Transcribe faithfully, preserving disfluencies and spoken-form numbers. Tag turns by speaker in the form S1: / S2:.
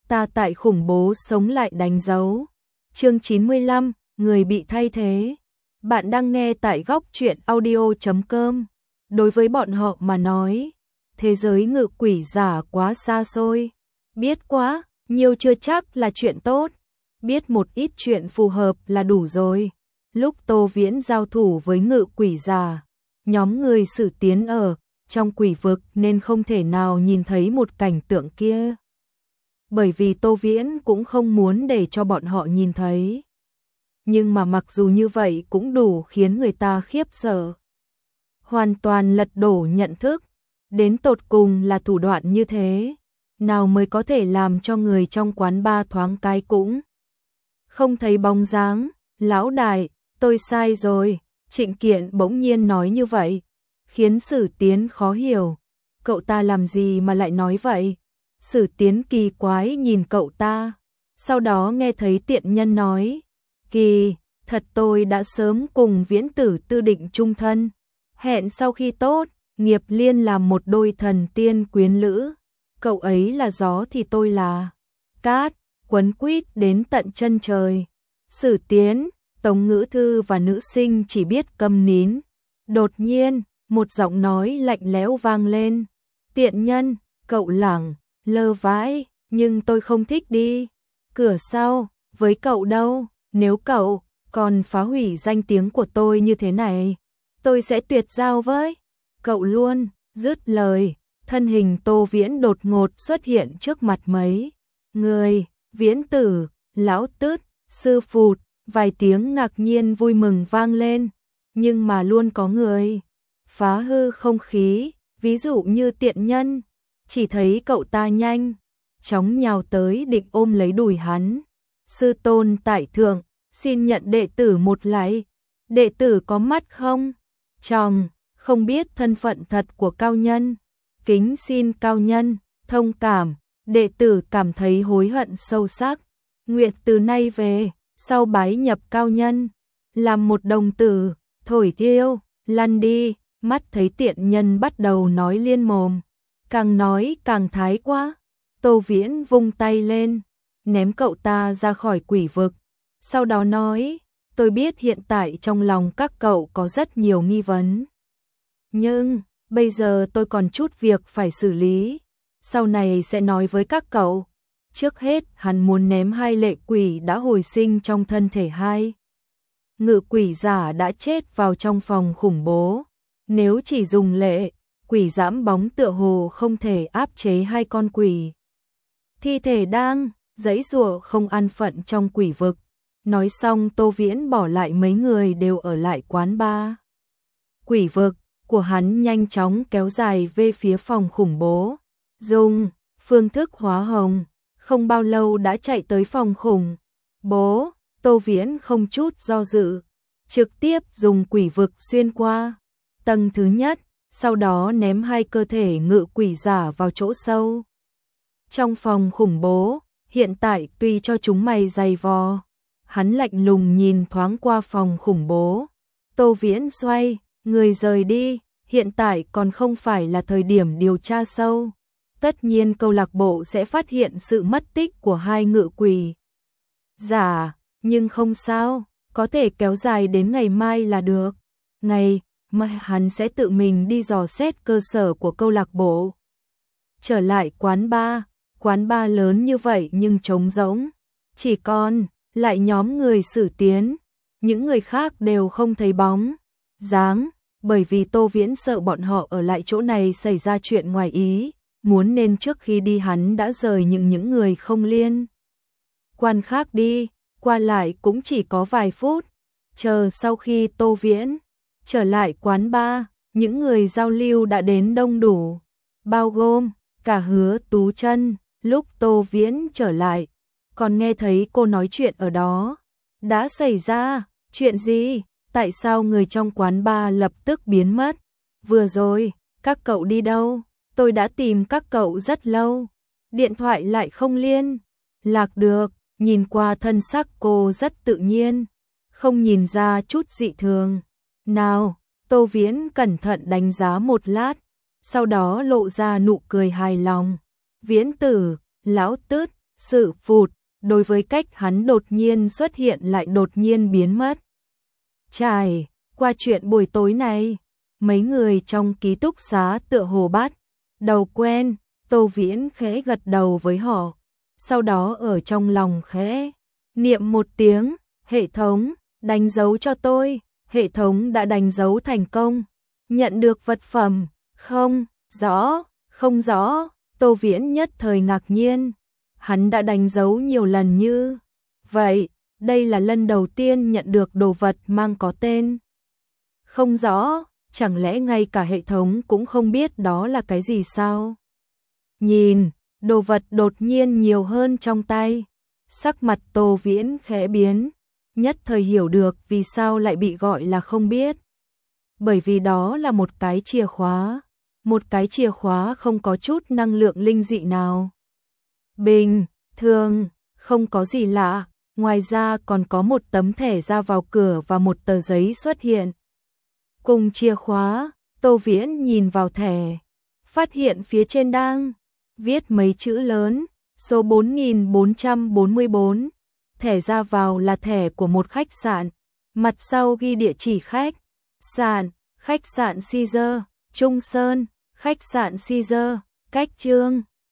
S1: Ta tại khủng bố sống lại đánh dấu. Chương chín mươi lăm, người bị thay thế. Bạn đang nghe tại góc truyện audio chấm com. Đối với bọn họ mà nói, thế giới ngự quỷ giả quá xa xôi. Biết quá, nhiều chưa chắc là chuyện tốt. Biết một ít chuyện phù hợp là đủ rồi. Lúc Tô Viễn giao thủ với ngự quỷ giả, nhóm người Sử Tiến ở trong quỷ vực nên không thể nào nhìn thấy một cảnh tượng kia. Bởi vì Tô Viễn cũng không muốn để cho bọn họ nhìn thấy. Nhưng mà mặc dù như vậy cũng đủ khiến người ta khiếp sợ. Hoàn toàn lật đổ nhận thức. Đến tột cùng là thủ đoạn như thế, nào mới có thể làm cho người trong quán bar thoáng cái cũng không thấy bóng dáng. Lão đại, tôi sai rồi. Trịnh Kiện bỗng nhiên nói như vậy, khiến Sử Tiến khó hiểu. Cậu ta làm gì mà lại nói vậy? Sử Tiến kỳ quái nhìn cậu ta, sau đó nghe thấy tiện nhân nói, kỳ, thật tôi đã sớm cùng Viễn Tử tư định chung thân, hẹn sau khi tốt, nghiệp liên làm một đôi thần tiên quyến lữ. Cậu ấy là gió thì tôi là cát, quấn quýt đến tận chân trời. Sử Tiến, Tống Ngữ Thư và nữ sinh chỉ biết câm nín. Đột nhiên, một giọng nói lạnh lẽo vang lên. Tiện nhân, cậu lẳng, lơ vãi, nhưng tôi không thích đi. Cửa sau, với cậu đâu, nếu cậu còn phá hủy danh tiếng của tôi như thế này, tôi sẽ tuyệt giao với cậu luôn. Dứt lời, thân hình Tô Viễn đột ngột xuất hiện trước mặt mấy người. Viễn Tử, Lão Tứt, Sư Phụt, vài tiếng ngạc nhiên vui mừng vang lên. Nhưng mà luôn có người phá hư không khí, ví dụ như tiện nhân. Chỉ thấy cậu ta nhanh chóng nhào tới định ôm lấy đùi hắn. Sư tôn tại thượng, xin nhận đệ tử một lạy. Đệ tử có mắt không? Tròng, không biết thân phận thật của cao nhân. Kính xin cao nhân thông cảm, đệ tử cảm thấy hối hận sâu sắc. Nguyện từ nay về sau bái nhập cao nhân, làm một đồng tử, thổi thiêu, lăn đi. Mắt thấy tiện nhân bắt đầu nói liên mồm, càng nói càng thái quá. Tô Viễn vung tay lên, ném cậu ta ra khỏi quỷ vực. Sau đó nói, tôi biết hiện tại trong lòng các cậu có rất nhiều nghi vấn. Nhưng, bây giờ tôi còn chút việc phải xử lý. Sau này sẽ nói với các cậu. Trước hết, hắn muốn ném hai lệ quỷ đã hồi sinh trong thân thể hai ngự quỷ giả đã chết vào trong phòng khủng bố. Nếu chỉ dùng lệ quỷ giẫm bóng tựa hồ không thể áp chế hai con quỷ thi thể đang giãy giụa không an phận trong quỷ vực. Nói xong, Tô Viễn bỏ lại mấy người đều ở lại quán bar. Quỷ vực của hắn nhanh chóng kéo dài về phía phòng khủng bố. Dùng phương thức hóa hồng, không bao lâu đã chạy tới phòng khủng bố. Tô Viễn không chút do dự, trực tiếp dùng quỷ vực xuyên qua tầng thứ nhất, sau đó ném hai cơ thể ngự quỷ giả vào chỗ sâu trong phòng khủng bố. Hiện tại tuy cho chúng mày dày vò, hắn lạnh lùng nhìn thoáng qua phòng khủng bố. Tô Viễn xoay người rời đi. Hiện tại còn không phải là thời điểm điều tra sâu. Tất nhiên câu lạc bộ sẽ phát hiện sự mất tích của hai ngự quỷ giả, nhưng không sao, có thể kéo dài đến ngày mai là được. Ngày mai hắn sẽ tự mình đi dò xét cơ sở của câu lạc bộ. Trở lại quán bar, quán bar lớn như vậy nhưng trống rỗng, chỉ còn lại nhóm người Sử Tiến. Những người khác đều không thấy bóng dáng, bởi vì Tô Viễn sợ bọn họ ở lại chỗ này xảy ra chuyện ngoài ý muốn, nên trước khi đi hắn đã rời những những người không liên quan khác đi. Qua lại cũng chỉ có vài phút. Chờ sau khi Tô Viễn trở lại quán bar, những người giao lưu đã đến đông đủ, bao gồm cả Hứa Tú Chân. Lúc Tô Viễn trở lại, còn nghe thấy cô nói chuyện ở đó. Đã xảy ra chuyện gì? Tại sao người trong quán bar lập tức biến mất? Vừa rồi, các cậu đi đâu? Tôi đã tìm các cậu rất lâu. Điện thoại lại không liên lạc được. Nhìn qua thân sắc cô rất tự nhiên, không nhìn ra chút dị thường nào. Tô Viễn cẩn thận đánh giá một lát, sau đó lộ ra nụ cười hài lòng. Viễn Tử, Lão Tứt, sự phụt, đối với cách hắn đột nhiên xuất hiện lại đột nhiên biến mất. Trải qua chuyện buổi tối này, mấy người trong ký túc xá tựa hồ bắt đầu quen, Tô Viễn khẽ gật đầu với họ, sau đó ở trong lòng khẽ niệm một tiếng, hệ thống, đánh dấu cho tôi, hệ thống đã đánh dấu thành công, nhận được vật phẩm, không, rõ, không rõ, Tô Viễn nhất thời ngạc nhiên, hắn đã đánh dấu nhiều lần như vậy, đây là lần đầu tiên nhận được đồ vật mang có tên. Không rõ, chẳng lẽ ngay cả hệ thống cũng không biết đó là cái gì sao? Nhìn, đồ vật đột nhiên nhiều hơn trong tay, sắc mặt Tô Viễn khẽ biến, nhất thời hiểu được vì sao lại bị gọi là không biết. Bởi vì đó là một cái chìa khóa, một cái chìa khóa không có chút năng lượng linh dị nào. Bình thường, không có gì lạ, ngoài ra còn có một tấm thẻ ra vào cửa và một tờ giấy xuất hiện. Cùng chìa khóa, Tô Viễn nhìn vào thẻ, phát hiện phía trên đang viết mấy chữ lớn, số bốn nghìn bốn trăm bốn mươi bốn. Thẻ ra vào là thẻ của một khách sạn, mặt sau ghi địa chỉ khách sạn, khách sạn Caesar, Trung Sơn, khách sạn Caesar, cách Trương